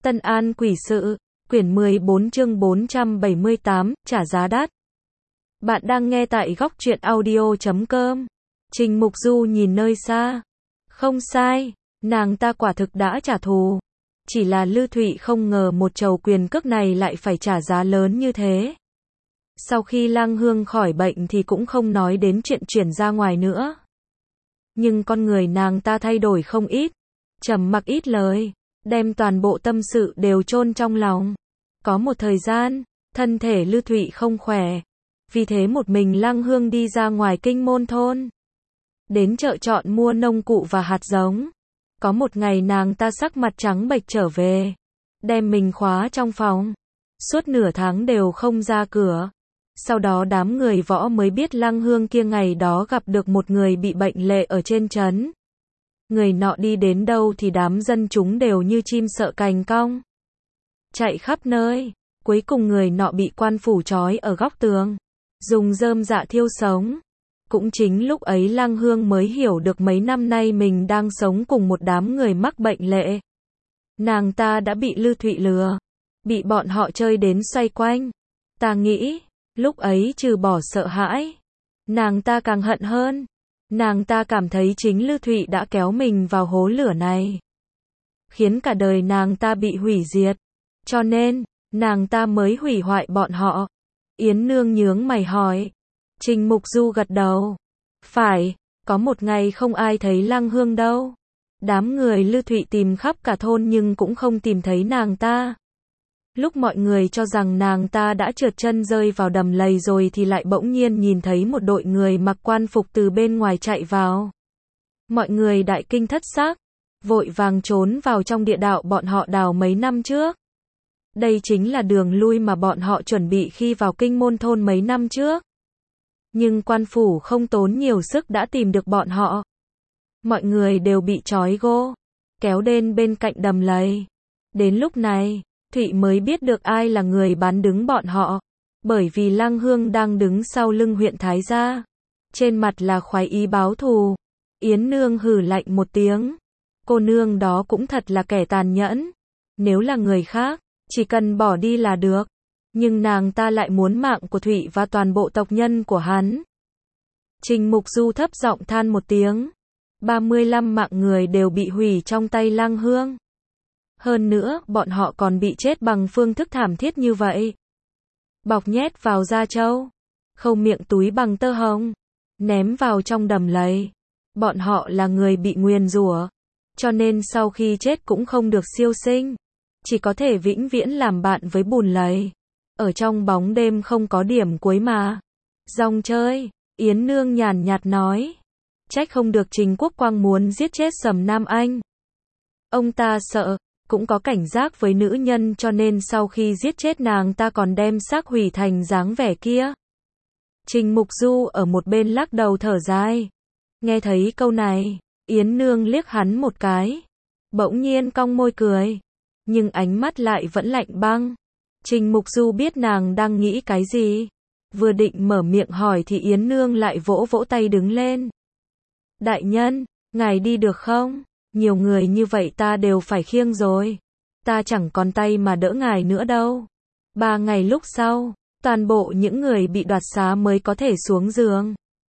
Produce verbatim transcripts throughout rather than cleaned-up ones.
Tân An quỷ sự, quyển mười bốn chương bốn trăm bảy mươi tám, trả giá đắt. Bạn đang nghe tại góc truyện audio chấm com. Trình Mục Du nhìn nơi xa. Không sai, nàng ta quả thực đã trả thù. Chỉ là Lư Thụy không ngờ một trầu quyền cước này lại phải trả giá lớn như thế. Sau khi Lăng Hương khỏi bệnh thì cũng không nói đến chuyện chuyển ra ngoài nữa. Nhưng con người nàng ta thay đổi không ít. Trầm mặc ít lời, đem toàn bộ tâm sự đều chôn trong lòng. Có một thời gian, thân thể Lư Thụy không khỏe. Vì thế một mình Lăng Hương đi ra ngoài kinh môn thôn. Đến chợ chọn mua nông cụ và hạt giống. Có một ngày nàng ta sắc mặt trắng bệch trở về. Đem mình khóa trong phòng. Suốt nửa tháng đều không ra cửa. Sau đó đám người võ mới biết Lăng Hương kia ngày đó gặp được một người bị bệnh lệ ở trên trấn. Người nọ đi đến đâu thì đám dân chúng đều như chim sợ cành cong. Chạy khắp nơi. Cuối cùng người nọ bị quan phủ trói ở góc tường. Dùng rơm dạ thiêu sống. Cũng chính lúc ấy Lăng Hương mới hiểu được mấy năm nay mình đang sống cùng một đám người mắc bệnh lệ. Nàng ta đã bị Lư Thụy lừa. Bị bọn họ chơi đến xoay quanh. Ta nghĩ, lúc ấy trừ bỏ sợ hãi, nàng ta càng hận hơn. Nàng ta cảm thấy chính Lư Thụy đã kéo mình vào hố lửa này. Khiến cả đời nàng ta bị hủy diệt. Cho nên, nàng ta mới hủy hoại bọn họ. Yến Nương nhướng mày hỏi. Trình Mục Du gật đầu. Phải, có một ngày không ai thấy Lăng Hương đâu. Đám người Lư Thụy tìm khắp cả thôn nhưng cũng không tìm thấy nàng ta. Lúc mọi người cho rằng nàng ta đã trượt chân rơi vào đầm lầy rồi thì lại bỗng nhiên nhìn thấy một đội người mặc quan phục từ bên ngoài chạy vào. Mọi người đại kinh thất xác, vội vàng trốn vào trong địa đạo bọn họ đào mấy năm trước. Đây chính là đường lui mà bọn họ chuẩn bị khi vào kinh môn thôn mấy năm trước. Nhưng quan phủ không tốn nhiều sức đã tìm được bọn họ. Mọi người đều bị trói gô, kéo đến bên cạnh đầm lầy. Đến lúc này, Thụy mới biết được ai là người bán đứng bọn họ. Bởi vì Lăng Hương đang đứng sau lưng huyện Thái gia. Trên mặt là khoái ý báo thù. Yến Nương hừ lạnh một tiếng. Cô nương đó cũng thật là kẻ tàn nhẫn. Nếu là người khác, chỉ cần bỏ đi là được. Nhưng nàng ta lại muốn mạng của Thụy và toàn bộ tộc nhân của hắn. Trình Mục Du thấp giọng than một tiếng. ba mươi lăm mạng người đều bị hủy trong tay Lăng Hương. Hơn nữa, bọn họ còn bị chết bằng phương thức thảm thiết như vậy. Bọc nhét vào da trâu, khâu miệng túi bằng tơ hồng, ném vào trong đầm lầy. Bọn họ là người bị nguyền rủa, cho nên sau khi chết cũng không được siêu sinh, chỉ có thể vĩnh viễn làm bạn với bùn lầy. Ở trong bóng đêm không có điểm cuối mà. Rong chơi, Yến Nương nhàn nhạt nói. Trách không được Trình Quốc Quang muốn giết chết Sầm Nam Anh. Ông ta sợ, cũng có cảnh giác với nữ nhân cho nên sau khi giết chết nàng ta còn đem xác hủy thành dáng vẻ kia. Trình Mục Du ở một bên lắc đầu thở dài. Nghe thấy câu này, Yến Nương liếc hắn một cái. Bỗng nhiên cong môi cười. Nhưng ánh mắt lại vẫn lạnh băng. Trình Mục Du biết nàng đang nghĩ cái gì. Vừa định mở miệng hỏi thì Yến Nương lại vỗ vỗ tay đứng lên. Đại nhân, ngài đi được không? Nhiều người như vậy ta đều phải khiêng rồi. Ta chẳng còn tay mà đỡ ngài nữa đâu. Ba ngày lúc sau, toàn bộ những người bị đoạt xá mới có thể xuống giường.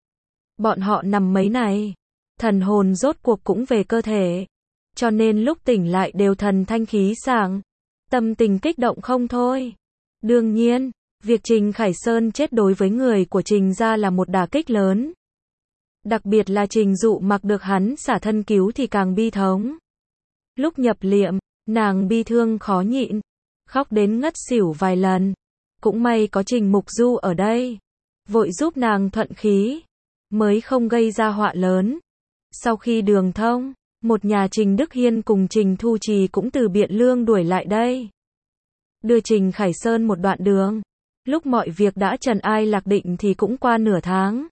Bọn họ nằm mấy ngày, thần hồn rốt cuộc cũng về cơ thể. Cho nên lúc tỉnh lại đều thần thanh khí sảng, tâm tình kích động không thôi. Đương nhiên, việc Trình Khải Sơn chết đối với người của Trình gia là một đả kích lớn. Đặc biệt là Trình Dụ Mặc được hắn xả thân cứu thì càng bi thống. Lúc nhập liệm, nàng bi thương khó nhịn, khóc đến ngất xỉu vài lần. Cũng may có Trình Mục Du ở đây, vội giúp nàng thuận khí, mới không gây ra họa lớn. Sau khi đường thông, một nhà Trình Đức Hiên cùng Trình Thu Trì cũng từ Biện Lương đuổi lại đây. Đưa Trình Khải Sơn một đoạn đường. Lúc mọi việc đã trần ai lạc định thì cũng qua nửa tháng.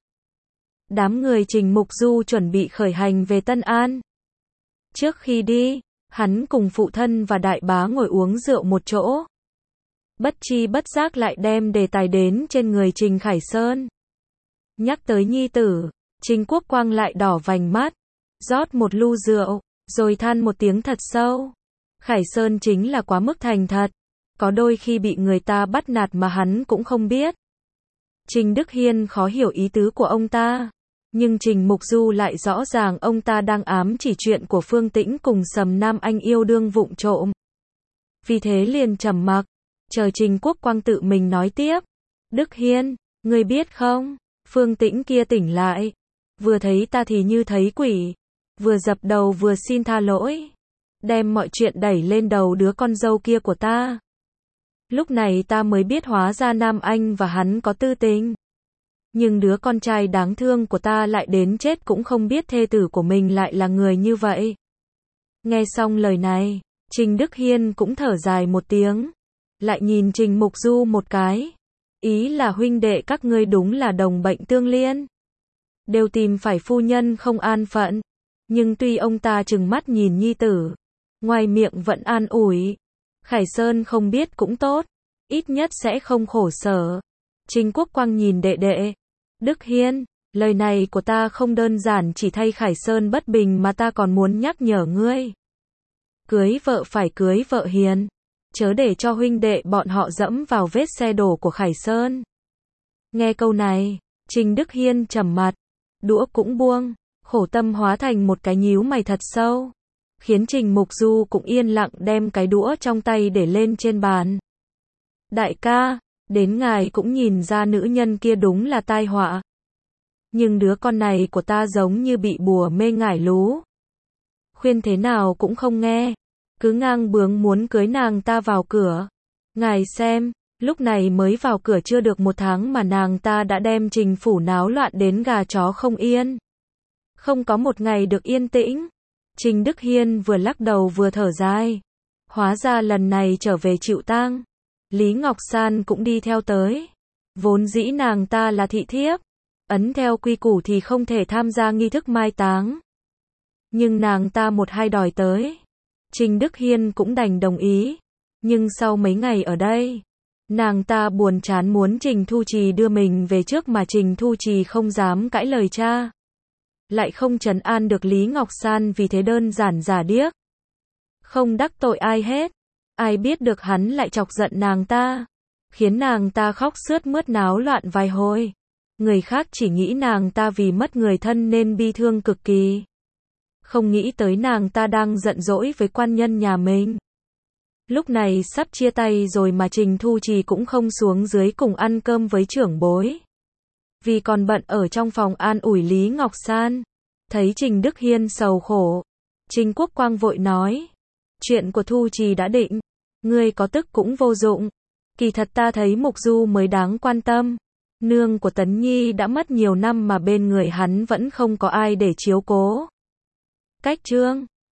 Đám người Trình Mục Du chuẩn bị khởi hành về Tân An. Trước khi đi, hắn cùng phụ thân và đại bá ngồi uống rượu một chỗ. Bất chi bất giác lại đem đề tài đến trên người Trình Khải Sơn. Nhắc tới nhi tử, Trình Quốc Quang lại đỏ vành mắt, rót một lu rượu, rồi than một tiếng thật sâu. Khải Sơn chính là quá mức thành thật. Có đôi khi bị người ta bắt nạt mà hắn cũng không biết. Trình Đức Hiên khó hiểu ý tứ của ông ta. Nhưng Trình Mục Du lại rõ ràng ông ta đang ám chỉ chuyện của Phương Tĩnh cùng Sầm Nam Anh yêu đương vụng trộm. Vì thế liền trầm mặc, chờ Trình Quốc Quang tự mình nói tiếp. Đức Hiên, ngươi biết không, Phương Tĩnh kia tỉnh lại. Vừa thấy ta thì như thấy quỷ. Vừa dập đầu vừa xin tha lỗi. Đem mọi chuyện đẩy lên đầu đứa con dâu kia của ta. Lúc này ta mới biết hóa ra Nam Anh và hắn có tư tình. Nhưng đứa con trai đáng thương của ta lại đến chết cũng không biết thê tử của mình lại là người như vậy. Nghe xong lời này, Trình Đức Hiên cũng thở dài một tiếng. Lại nhìn Trình Mục Du một cái. Ý là huynh đệ các ngươi đúng là đồng bệnh tương liên. Đều tìm phải phu nhân không an phận. Nhưng tuy ông ta trừng mắt nhìn nhi tử, ngoài miệng vẫn an ủi. Khải Sơn không biết cũng tốt. Ít nhất sẽ không khổ sở. Trình Quốc Quang nhìn đệ đệ. Đức Hiên, lời này của ta không đơn giản chỉ thay Khải Sơn bất bình mà ta còn muốn nhắc nhở ngươi. Cưới vợ phải cưới vợ hiền. Chớ để cho huynh đệ bọn họ dẫm vào vết xe đổ của Khải Sơn. Nghe câu này, Trình Đức Hiên trầm mặt. Đũa cũng buông. Khổ tâm hóa thành một cái nhíu mày thật sâu. Khiến Trình Mục Du cũng yên lặng đem cái đũa trong tay để lên trên bàn. Đại ca, đến ngài cũng nhìn ra nữ nhân kia đúng là tai họa. Nhưng đứa con này của ta giống như bị bùa mê ngải lú. Khuyên thế nào cũng không nghe. Cứ ngang bướng muốn cưới nàng ta vào cửa. Ngài xem, lúc này mới vào cửa chưa được một tháng mà nàng ta đã đem Trình phủ náo loạn đến gà chó không yên. Không có một ngày được yên tĩnh. Trình Đức Hiên vừa lắc đầu vừa thở dài. Hóa ra lần này trở về chịu tang, Lý Ngọc San cũng đi theo tới. Vốn dĩ nàng ta là thị thiếp, ấn theo quy củ thì không thể tham gia nghi thức mai táng. Nhưng nàng ta một hai đòi tới. Trình Đức Hiên cũng đành đồng ý. Nhưng sau mấy ngày ở đây, nàng ta buồn chán muốn Trình Thu Trì đưa mình về trước mà Trình Thu Trì không dám cãi lời cha. Lại không trấn an được Lý Ngọc San vì thế đơn giản giả điếc. Không đắc tội ai hết. Ai biết được hắn lại chọc giận nàng ta. Khiến nàng ta khóc sướt mướt náo loạn vài hồi. Người khác chỉ nghĩ nàng ta vì mất người thân nên bi thương cực kỳ. Không nghĩ tới nàng ta đang giận dỗi với quan nhân nhà mình. Lúc này sắp chia tay rồi mà Trình Thu Trì cũng không xuống dưới cùng ăn cơm với trưởng bối. Vì còn bận ở trong phòng an ủi Lý Ngọc San. Thấy Trình Đức Hiên sầu khổ, Trình Quốc Quang vội nói. Chuyện của Thu Trì đã định. Ngươi có tức cũng vô dụng. Kỳ thật ta thấy Mục Du mới đáng quan tâm. Nương của Tấn Nhi đã mất nhiều năm mà bên người hắn vẫn không có ai để chiếu cố. Cách chương